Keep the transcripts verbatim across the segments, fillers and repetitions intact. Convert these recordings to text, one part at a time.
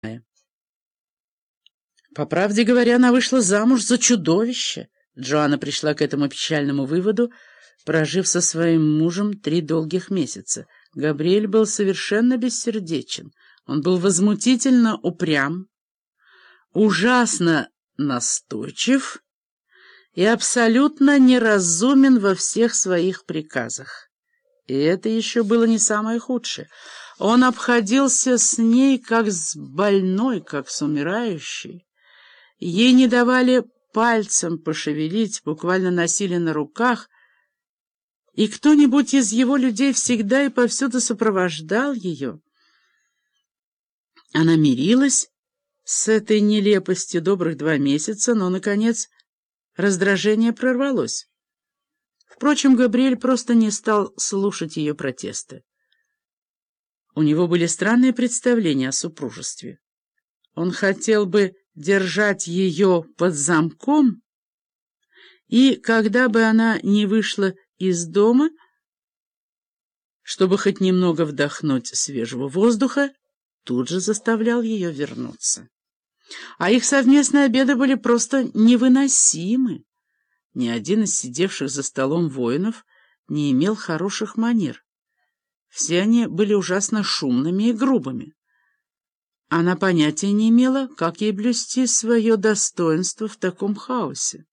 По правде говоря, она вышла замуж за чудовище. Джоанна пришла к этому печальному выводу, прожив со своим мужем три долгих месяца. Габриэль был совершенно бессердечен. Он был возмутительно упрям, ужасно настойчив и абсолютно неразумен во всех своих приказах. И это еще было не самое худшее. Он обходился с ней как с больной, как с умирающей. Ей не давали пальцем пошевелить, буквально носили на руках, и кто-нибудь из его людей всегда и повсюду сопровождал ее. Она мирилась с этой нелепостью добрых два месяца, но, наконец, раздражение прорвалось. Впрочем, Габриэль просто не стал слушать ее протесты. У него были странные представления о супружестве. Он хотел бы держать ее под замком, и, когда бы она не вышла из дома, чтобы хоть немного вдохнуть свежего воздуха, тут же заставлял ее вернуться. А их совместные обеды были просто невыносимы. Ни один из сидевших за столом воинов не имел хороших манер. Все они были ужасно шумными и грубыми. Она понятия не имела, как ей блюсти свое достоинство в таком хаосе.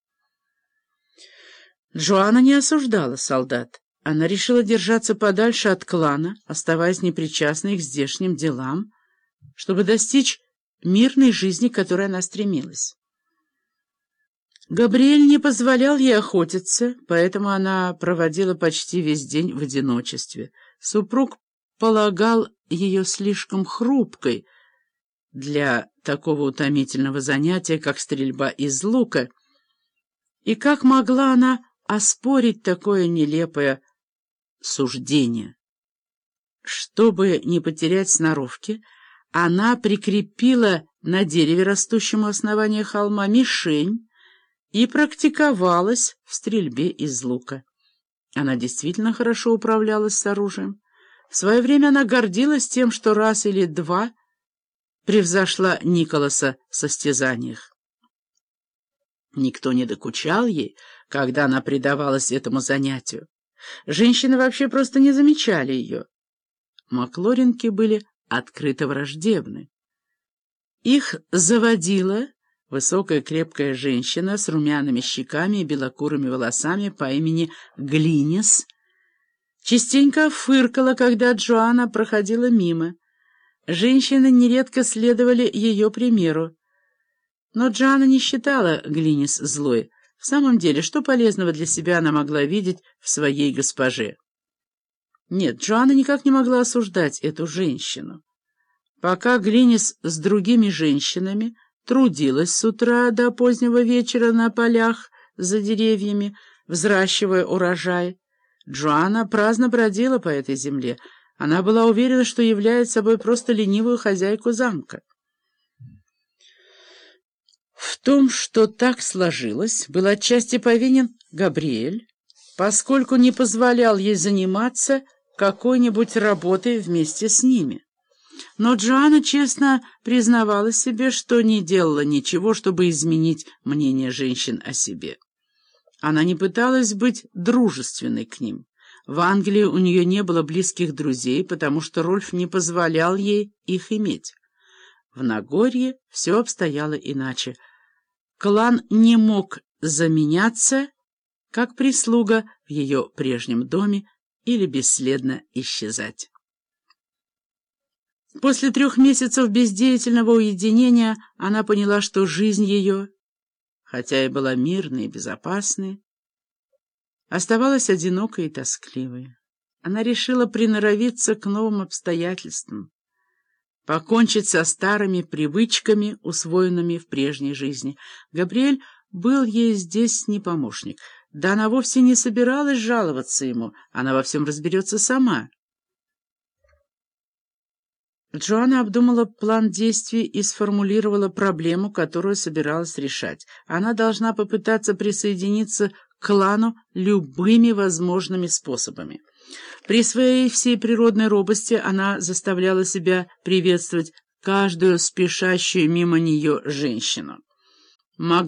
Джоанна не осуждала солдат. Она решила держаться подальше от клана, оставаясь непричастной к здешним делам, чтобы достичь мирной жизни, к которой она стремилась. Габриэль не позволял ей охотиться, поэтому она проводила почти весь день в одиночестве. Супруг полагал ее слишком хрупкой для такого утомительного занятия, как стрельба из лука, и как могла она оспорить такое нелепое суждение? Чтобы не потерять сноровки, она прикрепила на дереве, растущем у основания холма, мишень и практиковалась в стрельбе из лука. Она действительно хорошо управлялась с оружием. В свое время она гордилась тем, что раз или два превзошла Николаса в состязаниях. Никто не докучал ей, когда она предавалась этому занятию. Женщины вообще просто не замечали ее. Маклоринки были открыто враждебны. Их заводила высокая крепкая женщина с румяными щеками и белокурыми волосами по имени Глинис. Частенько фыркала, когда Джоанна проходила мимо. Женщины нередко следовали ее примеру. Но Джоанна не считала Глинис злой. В самом деле, что полезного для себя она могла видеть в своей госпоже? Нет, Джоанна никак не могла осуждать эту женщину. Пока Глинис с другими женщинами трудилась с утра до позднего вечера на полях за деревьями, взращивая урожай, Джоанна праздно бродила по этой земле. Она была уверена, что является собой просто ленивую хозяйку замка. В том, что так сложилось, был отчасти повинен Габриэль, поскольку не позволял ей заниматься какой-нибудь работой вместе с ними. Но Джоанна честно признавала себе, что не делала ничего, чтобы изменить мнение женщин о себе. Она не пыталась быть дружественной к ним. В Англии у нее не было близких друзей, потому что Рольф не позволял ей их иметь. В Нагорье все обстояло иначе. Клан не мог заменяться, как прислуга в ее прежнем доме, или бесследно исчезать. После трех месяцев бездеятельного уединения она поняла, что жизнь ее, хотя и была мирной и безопасной, оставалась одинокой и тоскливой. Она решила приноровиться к новым обстоятельствам, покончить со старыми привычками, усвоенными в прежней жизни. Габриэль был ей здесь не помощник. Да она вовсе не собиралась жаловаться ему, она во всем разберется сама. Джоанна обдумала план действий и сформулировала проблему, которую собиралась решать. Она должна попытаться присоединиться к клану любыми возможными способами. При своей всей природной робости она заставляла себя приветствовать каждую спешащую мимо нее женщину.